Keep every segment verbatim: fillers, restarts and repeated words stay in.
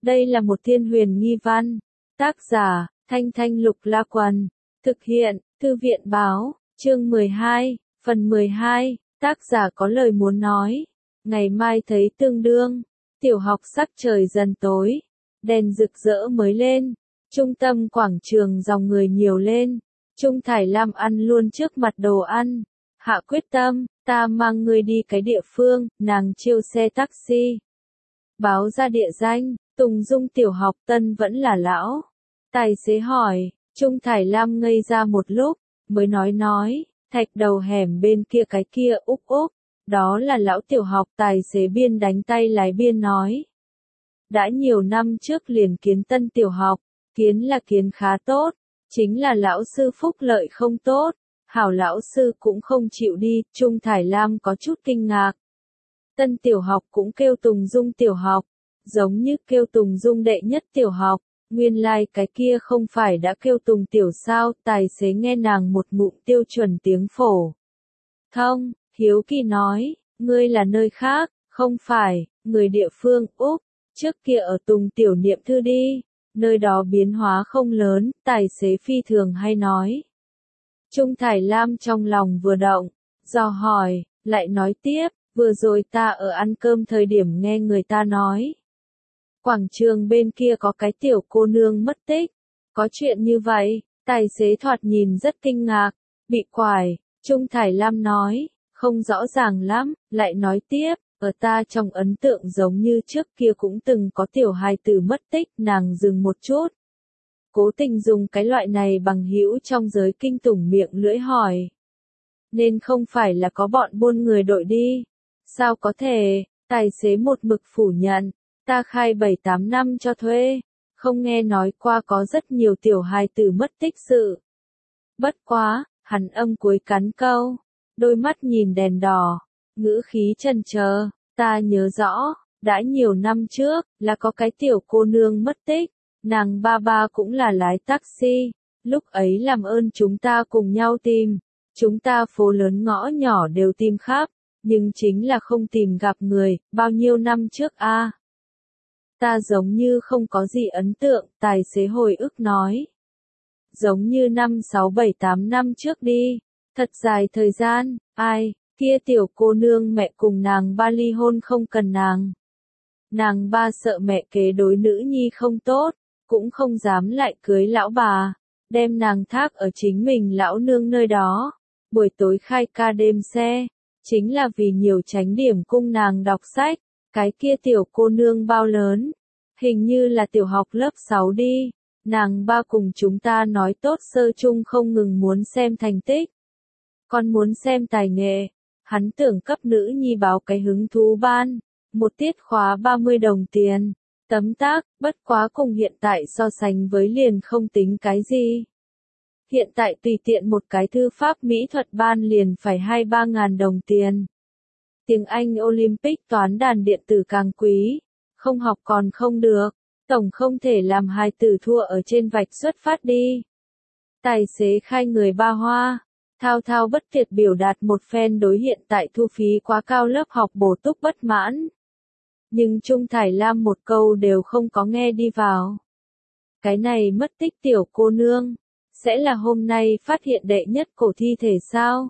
Đây là một thiên huyền nghi văn. Tác giả, Thanh Thanh Lục La Quần. Thực hiện, Thư viện Báo, chương mười hai, phần mười hai, tác giả có lời muốn nói. Ngày mai thấy tương đương, tiểu học sắc trời dần tối, đèn rực rỡ mới lên, trung tâm quảng trường dòng người nhiều lên, Trung Thải Lam ăn luôn trước mặt đồ ăn, hạ quyết tâm, ta mang ngươi đi cái địa phương, nàng chiêu xe taxi. Báo ra địa danh, Tùng Dung tiểu học tân vẫn là lão. Tài xế hỏi, Trung Thải Lam ngây ra một lúc, mới nói nói, thạch đầu hẻm bên kia cái kia úc úc, đó là lão tiểu học. Tài xế biên đánh tay lái biên nói. Đã nhiều năm trước liền kiến tân tiểu học, kiến là kiến khá tốt, chính là lão sư phúc lợi không tốt, hảo lão sư cũng không chịu đi. Trung Thải Lam có chút kinh ngạc. Tân tiểu học cũng kêu Tùng Dung tiểu học, giống như kêu Tùng Dung đệ nhất tiểu học, nguyên lai like cái kia không phải đã kêu Tùng tiểu sao? Tài xế nghe nàng một ngụm tiêu chuẩn tiếng phổ thông, hiếu kỳ nói, ngươi là nơi khác, không phải, người địa phương Úc, trước kia ở Tùng tiểu niệm thư đi, nơi đó biến hóa không lớn. Tài xế phi thường hay nói. Trung Thải Lam trong lòng vừa động, dò hỏi, lại nói tiếp, vừa rồi ta ở ăn cơm thời điểm nghe người ta nói. Quảng trường bên kia có cái tiểu cô nương mất tích, có chuyện như vậy. Tài xế thoạt nhìn rất kinh ngạc, bị quải. Trung Thải Lam nói, không rõ ràng lắm, lại nói tiếp, ở ta trong ấn tượng giống như trước kia cũng từng có tiểu hài tử mất tích. Nàng dừng một chút, cố tình dùng cái loại này bằng hữu trong giới kinh tủng miệng lưỡi hỏi. Nên không phải là có bọn buôn người đội đi? Sao có thể? Tài xế một mực phủ nhận, ta khai bảy tám năm cho thuê, không nghe nói qua có rất nhiều tiểu hài tử mất tích sự. Bất quá, hắn âm cuối cắn câu, đôi mắt nhìn đèn đỏ, ngữ khí chần chờ, ta nhớ rõ, đã nhiều năm trước, là có cái tiểu cô nương mất tích, nàng ba ba cũng là lái taxi, lúc ấy làm ơn chúng ta cùng nhau tìm, chúng ta phố lớn ngõ nhỏ đều tìm khắp, nhưng chính là không tìm gặp người. Bao nhiêu năm trước a? À? Ta giống như không có gì ấn tượng. Tài xế hồi ức nói. Giống như năm sáu bảy tám năm trước đi, thật dài thời gian. Ai, kia tiểu cô nương mẹ cùng nàng ba ly hôn không cần nàng. Nàng ba sợ mẹ kế đối nữ nhi không tốt, cũng không dám lại cưới lão bà, đem nàng thác ở chính mình lão nương nơi đó, buổi tối khai ca đêm xe, chính là vì nhiều tránh điểm cung nàng đọc sách. Cái kia tiểu cô nương bao lớn, hình như là tiểu học lớp sáu đi, nàng ba cùng chúng ta nói tốt sơ chung không ngừng muốn xem thành tích, còn muốn xem tài nghệ, hắn tưởng cấp nữ nhi báo cái hứng thú ban, một tiết khóa ba mươi đồng tiền, tấm tắc. Bất quá cùng hiện tại so sánh với liền không tính cái gì. Hiện tại tùy tiện một cái thư pháp mỹ thuật ban liền phải hai ba ngàn đồng tiền. Tiếng Anh Olympic toán đàn điện tử càng quý, không học còn không được, tổng không thể làm hài tử thua ở trên vạch xuất phát đi. Tài xế khai người ba hoa, thao thao bất tuyệt biểu đạt một phen đối hiện tại thu phí quá cao lớp học bổ túc bất mãn. Nhưng Trung Thải Lam một câu đều không có nghe đi vào. Cái này mất tích tiểu cô nương, sẽ là hôm nay phát hiện đệ nhất cổ thi thể sao?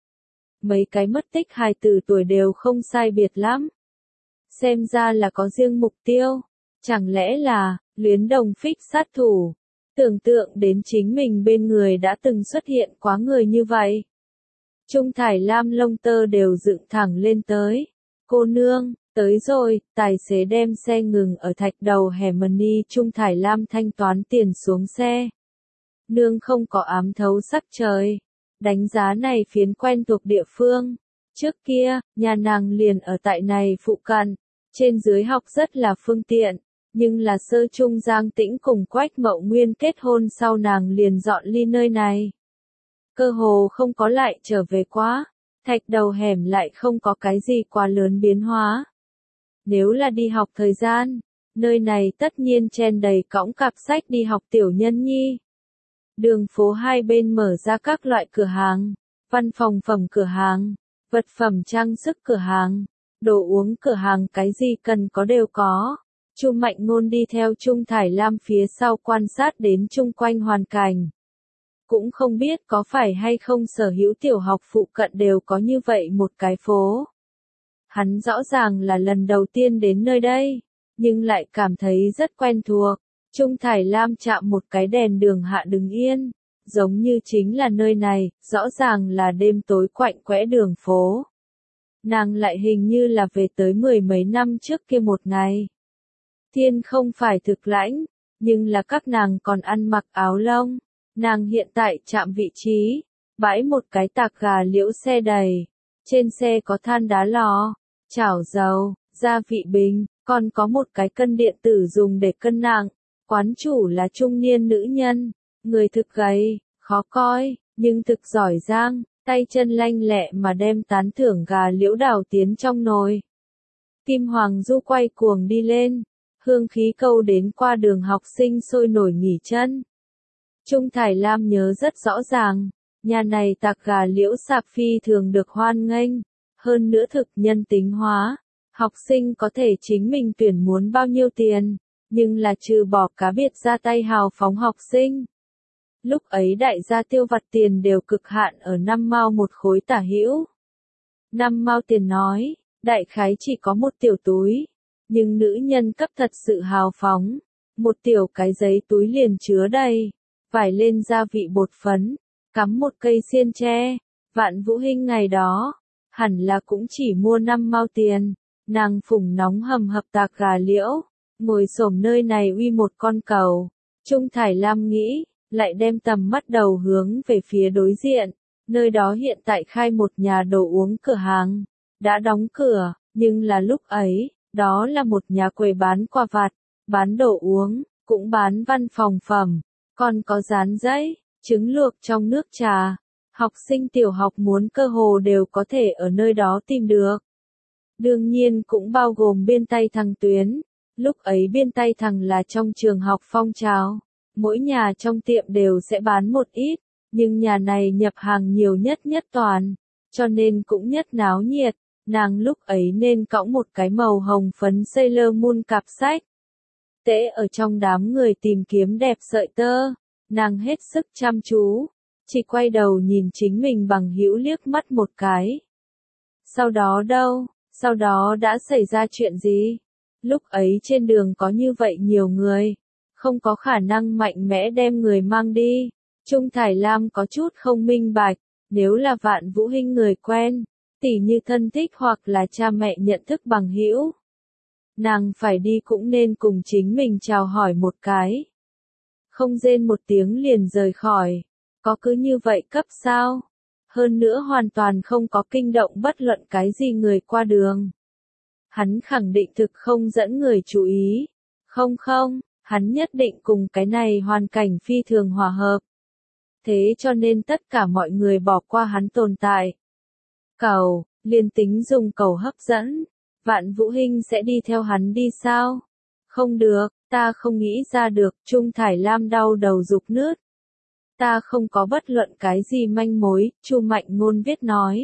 Mấy cái mất tích hài tử tuổi đều không sai biệt lắm. Xem ra là có riêng mục tiêu. Chẳng lẽ là, luyến đồng phích sát thủ? Tưởng tượng đến chính mình bên người đã từng xuất hiện quá người như vậy. Trung Thải Lam lông tơ đều dựng thẳng lên tới. Cô nương, tới rồi. Tài xế đem xe ngừng ở thạch đầu hẻm Mani. Trung Thải Lam thanh toán tiền xuống xe. Nương không có ám thấu sắc trời. Đánh giá này phiến quen thuộc địa phương. Trước kia, nhà nàng liền ở tại này phụ cận, trên dưới học rất là phương tiện, nhưng là sơ trung Giang Tĩnh cùng Quách Mậu Nguyên kết hôn sau nàng liền dọn ly nơi này. Cơ hồ không có lại trở về quá, thạch đầu hẻm lại không có cái gì quá lớn biến hóa. Nếu là đi học thời gian, nơi này tất nhiên chen đầy cõng cặp sách đi học tiểu nhân nhi. Đường phố hai bên mở ra các loại cửa hàng, văn phòng phẩm cửa hàng, vật phẩm trang sức cửa hàng, đồ uống cửa hàng, cái gì cần có đều có. Chu Mạnh Ngôn đi theo Trung Thải Lam phía sau quan sát đến chung quanh hoàn cảnh. Cũng không biết có phải hay không sở hữu tiểu học phụ cận đều có như vậy một cái phố. Hắn rõ ràng là lần đầu tiên đến nơi đây, nhưng lại cảm thấy rất quen thuộc. Trung Thải Lam chạm một cái đèn đường hạ đứng yên, giống như chính là nơi này, rõ ràng là đêm tối quạnh quẽ đường phố. Nàng lại hình như là về tới mười mấy năm trước kia một ngày. Thiên không phải thực lãnh, nhưng là các nàng còn ăn mặc áo lông. Nàng hiện tại chạm vị trí, bãi một cái tạc gà liễu xe đầy. Trên xe có than đá lò, chảo dầu, gia vị bình, còn có một cái cân điện tử dùng để cân nặng. Quán chủ là trung niên nữ nhân, người thực gầy, khó coi, nhưng thực giỏi giang, tay chân lanh lẹ mà đem tán thưởng gà liễu đảo tiến trong nồi. Kim Hoàng Du quay cuồng đi lên, hương khí câu đến qua đường học sinh sôi nổi nghỉ chân. Trung Thải Lam nhớ rất rõ ràng, nhà này tạc gà liễu sạp phi thường được hoan nghênh, hơn nữa thực nhân tính hóa, học sinh có thể chính mình tuyển muốn bao nhiêu tiền, nhưng là trừ bỏ cá biệt ra tay hào phóng học sinh. Lúc ấy đại gia tiêu vặt tiền đều cực hạn ở năm mao một khối tả hữu. Năm mao tiền nói, đại khái chỉ có một tiểu túi, nhưng nữ nhân cấp thật sự hào phóng, một tiểu cái giấy túi liền chứa đầy, vải lên gia vị bột phấn, cắm một cây xiên tre. Vạn Vũ Hinh ngày đó, hẳn là cũng chỉ mua năm mao tiền, nàng phủng nóng hầm hập tạc gà liễu, ngồi xổm nơi này uy một con cầu. Trung Thải Lam nghĩ, lại đem tầm mắt đầu hướng về phía đối diện, nơi đó hiện tại khai một nhà đồ uống cửa hàng, đã đóng cửa, nhưng là lúc ấy, đó là một nhà quầy bán quà vặt, bán đồ uống, cũng bán văn phòng phẩm, còn có dán giấy, trứng luộc trong nước trà. Học sinh tiểu học muốn cơ hồ đều có thể ở nơi đó tìm được. Đương nhiên cũng bao gồm biên tay thằng tuyến. Lúc ấy biên tay thằng là trong trường học phong trào. Mỗi nhà trong tiệm đều sẽ bán một ít, nhưng nhà này nhập hàng nhiều nhất nhất toàn, cho nên cũng nhất náo nhiệt. Nàng lúc ấy nên cõng một cái màu hồng phấn Sailor Moon cặp sách. Tễ ở trong đám người tìm kiếm đẹp sợi tơ, nàng hết sức chăm chú, chỉ quay đầu nhìn chính mình bằng hữu liếc mắt một cái. Sau đó đâu, sau đó đã xảy ra chuyện gì? Lúc ấy trên đường có như vậy nhiều người, không có khả năng mạnh mẽ đem người mang đi. Trung Thải Lam có chút không minh bạch, nếu là Vạn Vũ Hinh người quen, tỉ như thân thích hoặc là cha mẹ nhận thức bằng hữu, nàng phải đi cũng nên cùng chính mình chào hỏi một cái. Không rên một tiếng liền rời khỏi, có cứ như vậy cấp sao? Hơn nữa hoàn toàn không có kinh động bất luận cái gì người qua đường. Hắn khẳng định thực không dẫn người chú ý. Không không, hắn nhất định cùng cái này hoàn cảnh phi thường hòa hợp. Thế cho nên tất cả mọi người bỏ qua hắn tồn tại. Cầu, liền tính dùng cầu hấp dẫn, Vạn Vũ Hinh sẽ đi theo hắn đi sao? Không được, ta không nghĩ ra được. Trung Thải Lam đau đầu rục nứt. Ta không có bất luận cái gì manh mối, Chu Mạnh Ngôn viết nói.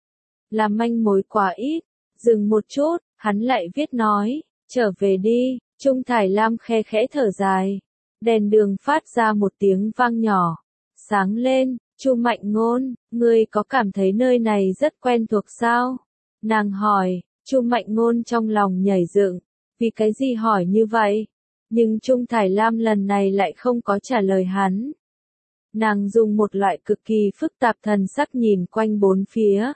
Là manh mối quá ít, dừng một chút, hắn lại viết nói, trở về đi. Trung Thải Lam khe khẽ thở dài, đèn đường phát ra một tiếng vang nhỏ, sáng lên. Chu Mạnh Ngôn, ngươi có cảm thấy nơi này rất quen thuộc sao? Nàng hỏi. Chu Mạnh Ngôn trong lòng nhảy dựng, vì cái gì hỏi như vậy? Nhưng Trung Thải Lam lần này lại không có trả lời hắn. Nàng dùng một loại cực kỳ phức tạp thần sắc nhìn quanh bốn phía.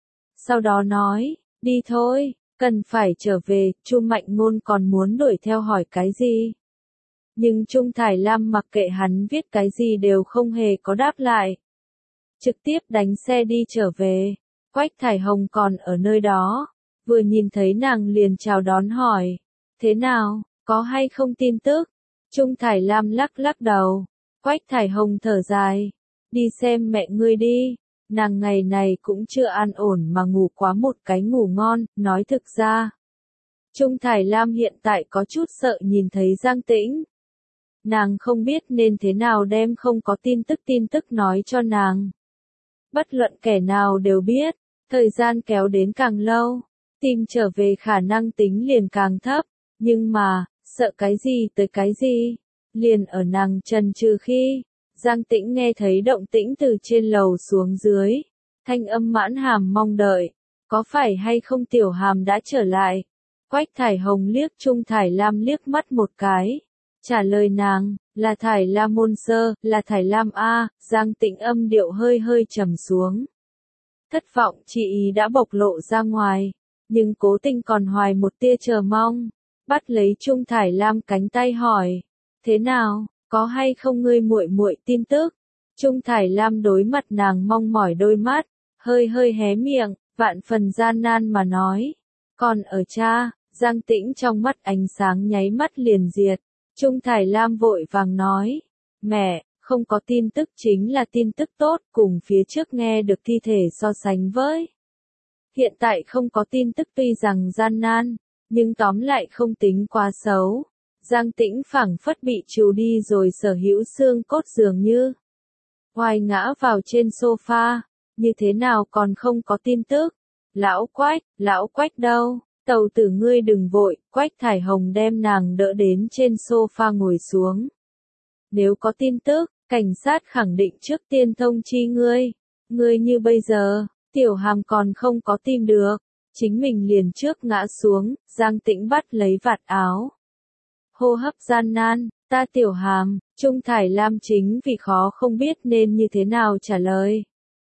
Sau đó nói, đi thôi, cần phải trở về. Chu Mạnh Ngôn còn muốn đuổi theo hỏi cái gì? Nhưng Trung Thải Lam mặc kệ hắn viết cái gì đều không hề có đáp lại. Trực tiếp đánh xe đi trở về. Quách Thải Hồng còn ở nơi đó, vừa nhìn thấy nàng liền chào đón hỏi, thế nào, có hay không tin tức? Trung Thải Lam lắc lắc đầu. Quách Thải Hồng thở dài, đi xem mẹ ngươi đi, nàng ngày này cũng chưa an ổn mà ngủ quá một cái ngủ ngon. Nói thực ra, Trung Thải Lam hiện tại có chút sợ nhìn thấy Giang Tĩnh. Nàng không biết nên thế nào đem không có tin tức tin tức nói cho nàng. Bất luận kẻ nào đều biết, thời gian kéo đến càng lâu, tìm trở về khả năng tính liền càng thấp, nhưng mà, sợ cái gì tới cái gì, liền ở nàng chần chừ khi, Giang Tĩnh nghe thấy động tĩnh từ trên lầu xuống dưới, thanh âm mãn hàm mong đợi, có phải hay không Tiểu Hàm đã trở lại? Quách Thải Hồng liếc Trung Thải Lam liếc mắt một cái, trả lời nàng, là Thải Lam môn sơ, là Thải Lam a. Giang Tĩnh âm điệu hơi hơi trầm xuống. Thất vọng chị ý đã bộc lộ ra ngoài, nhưng Cố Tình còn hoài một tia chờ mong, bắt lấy Trung Thải Lam cánh tay hỏi, thế nào, có hay không ngươi muội muội tin tức? Trung Thải Lam đối mặt nàng mong mỏi đôi mắt, hơi hơi hé miệng, vạn phần gian nan mà nói, còn ở cha. Giang Tĩnh trong mắt ánh sáng nháy mắt liền diệt, Trung Thải Lam vội vàng nói, mẹ, không có tin tức chính là tin tức tốt, cùng phía trước nghe được thi thể so sánh với. Hiện tại không có tin tức tuy rằng gian nan, nhưng tóm lại không tính quá xấu. Giang Tĩnh phảng phất bị trù đi rồi sở hữu xương cốt dường như. Hoài ngã vào trên sofa, như thế nào còn không có tin tức? Lão Quách, lão Quách đâu? Tàu tử ngươi đừng vội, Quách Thải Hồng đem nàng đỡ đến trên sofa ngồi xuống. Nếu có tin tức, cảnh sát khẳng định trước tiên thông chi ngươi. Ngươi như bây giờ, Tiểu Hàm còn không có tìm được. Chính mình liền trước ngã xuống, Giang Tĩnh bắt lấy vạt áo. Hô hấp gian nan, ta Tiểu Hàm, Trung Thải Lam chính vì khó không biết nên như thế nào trả lời.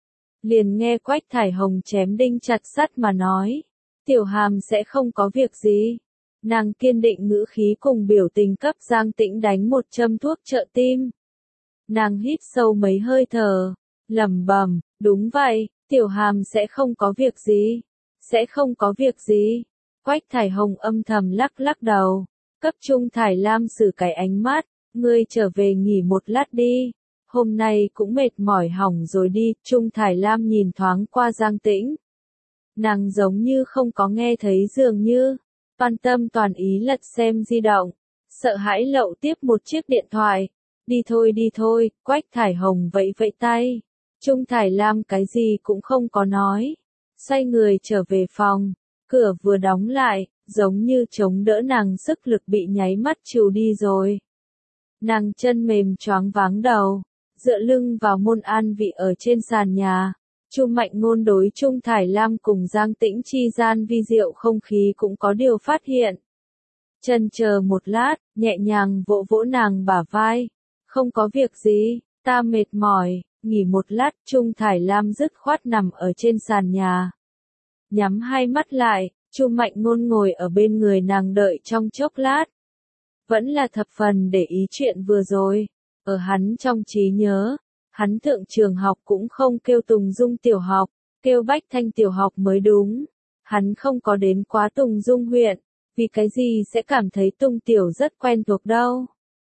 Liền nghe Quách Thải Hồng chém đinh chặt sắt mà nói. Tiểu Hàm sẽ không có việc gì. Nàng kiên định ngữ khí cùng biểu tình cấp Giang Tĩnh đánh một châm thuốc trợ tim. Nàng hít sâu mấy hơi thở, lẩm bẩm, đúng vậy, Tiểu Hàm sẽ không có việc gì. Sẽ không có việc gì. Quách Thải Hồng âm thầm lắc lắc đầu, cấp Trung Thải Lam xử cái ánh mắt, ngươi trở về nghỉ một lát đi. Hôm nay cũng mệt mỏi hỏng rồi đi. Trung Thải Lam nhìn thoáng qua Giang Tĩnh. Nàng giống như không có nghe thấy dường như, toàn tâm toàn ý lật xem di động, sợ hãi lậu tiếp một chiếc điện thoại. Đi thôi đi thôi, Quách Thải Hồng vẫy vẫy tay. Trung Thải Lam cái gì cũng không có nói. Xoay người trở về phòng, cửa vừa đóng lại, giống như chống đỡ nàng sức lực bị nháy mắt trừ đi rồi. Nàng chân mềm choáng váng đầu, dựa lưng vào môn an vị ở trên sàn nhà. Chu Mạnh Ngôn đối Trung Thải Lam cùng Giang Tĩnh chi gian vi diệu không khí cũng có điều phát hiện. Chần chờ một lát, nhẹ nhàng vỗ vỗ nàng bả vai. Không có việc gì, ta mệt mỏi, nghỉ một lát. Trung Thải Lam dứt khoát nằm ở trên sàn nhà. Nhắm hai mắt lại, Chu Mạnh Ngôn ngồi ở bên người nàng đợi trong chốc lát. Vẫn là thập phần để ý chuyện vừa rồi. Ở hắn trong trí nhớ, hắn thượng trường học cũng không kêu Tùng Dung tiểu học, kêu Bách Thanh tiểu học mới đúng. Hắn không có đến quá Tùng Dung huyện, vì cái gì sẽ cảm thấy Tùng tiểu rất quen thuộc đâu.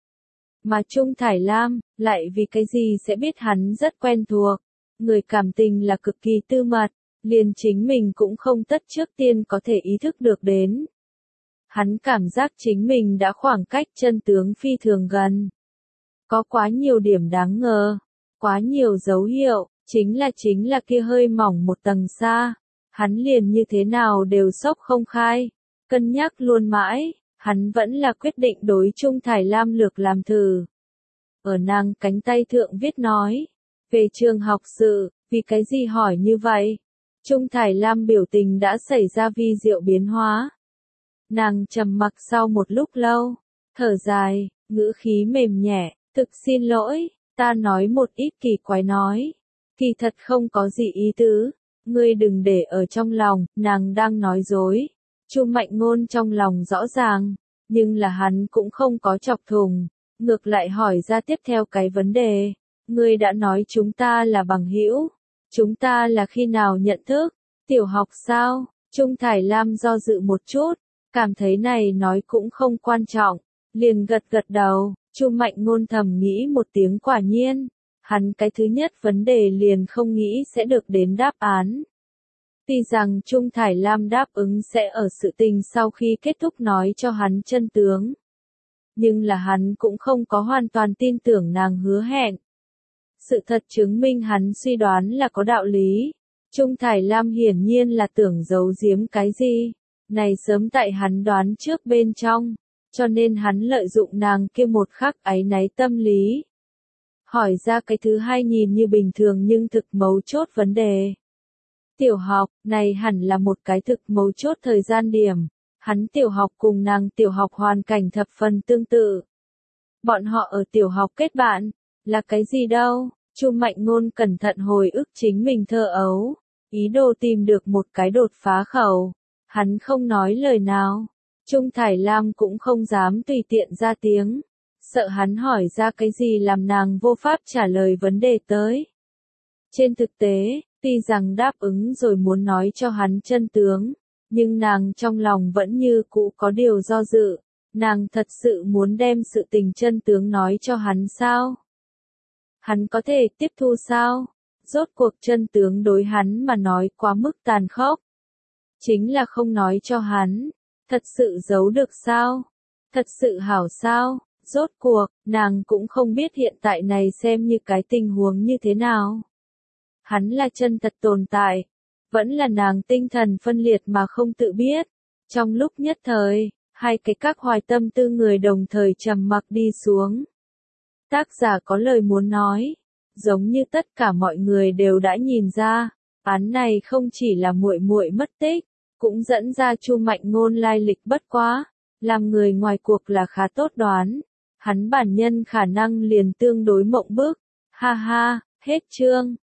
Mà Trung Thải Lam, lại vì cái gì sẽ biết hắn rất quen thuộc. Người cảm tình là cực kỳ tư mật, liền chính mình cũng không tất trước tiên có thể ý thức được đến. Hắn cảm giác chính mình đã khoảng cách chân tướng phi thường gần. Có quá nhiều điểm đáng ngờ, quá nhiều dấu hiệu, chính là chính là kia hơi mỏng một tầng xa. Hắn liền như thế nào đều sốc không khai, cân nhắc luôn mãi, hắn vẫn là quyết định đối Trung Thải Lam lược làm thử. Ở nàng cánh tay thượng viết nói, về trường học sự, vì cái gì hỏi như vậy? Trung Thải Lam biểu tình đã xảy ra vi diệu biến hóa. Nàng trầm mặc sau một lúc lâu, thở dài, ngữ khí mềm nhẹ, thực xin lỗi, ta nói một ít kỳ quái nói. Kỳ thật không có gì ý tứ, ngươi đừng để ở trong lòng, nàng đang nói dối. Chu Mạnh Ngôn trong lòng rõ ràng, nhưng là hắn cũng không có chọc thùng, ngược lại hỏi ra tiếp theo cái vấn đề. Ngươi đã nói chúng ta là bằng hữu, chúng ta là khi nào nhận thức, tiểu học sao? Trung Thải Lam do dự một chút, cảm thấy này nói cũng không quan trọng, liền gật gật đầu. Chu Mạnh Ngôn thầm nghĩ một tiếng quả nhiên, hắn cái thứ nhất vấn đề liền không nghĩ sẽ được đến đáp án. Tuy rằng Trung Thải Lam đáp ứng sẽ ở sự tình sau khi kết thúc nói cho hắn chân tướng, nhưng là hắn cũng không có hoàn toàn tin tưởng nàng hứa hẹn. Sự thật chứng minh hắn suy đoán là có đạo lý. Trung Thải Lam hiển nhiên là tưởng giấu giếm cái gì, này sớm tại hắn đoán trước bên trong. cho nên hắn lợi dụng nàng kia một khắc áy náy tâm lý. Hỏi ra cái thứ hai nhìn như bình thường nhưng thực mấu chốt vấn đề. Tiểu học, này hẳn là một cái thực mấu chốt thời gian điểm. Hắn tiểu học cùng nàng tiểu học hoàn cảnh thập phần tương tự. Bọn họ ở tiểu học kết bạn, là cái gì đâu? Chu Mạnh Ngôn cẩn thận hồi ức chính mình thơ ấu, ý đồ tìm được một cái đột phá khẩu. Hắn không nói lời nào. Trung Thải Lam cũng không dám tùy tiện ra tiếng, sợ hắn hỏi ra cái gì làm nàng vô pháp trả lời vấn đề tới. Trên thực tế, tuy rằng đáp ứng rồi muốn nói cho hắn chân tướng, nhưng nàng trong lòng vẫn như cũ có điều do dự. Nàng thật sự muốn đem sự tình chân tướng nói cho hắn sao? Hắn có thể tiếp thu sao? Rốt cuộc chân tướng đối hắn mà nói quá mức tàn khốc. Chính là không nói cho hắn. Thật sự giấu được sao? Thật sự hảo sao? Rốt cuộc, nàng cũng không biết hiện tại này xem như cái tình huống như thế nào. Hắn là chân thật tồn tại, vẫn là nàng tinh thần phân liệt mà không tự biết. Trong lúc nhất thời, hai cái các hoài tâm tư người đồng thời trầm mặc đi xuống. Tác giả có lời muốn nói, giống như tất cả mọi người đều đã nhìn ra, án này không chỉ là muội muội mất tích, cũng dẫn ra Chu Mạnh Ngôn lai lịch bất quá, làm người ngoài cuộc là khá tốt đoán, hắn bản nhân khả năng liền tương đối mộng bức. Ha ha, hết chương.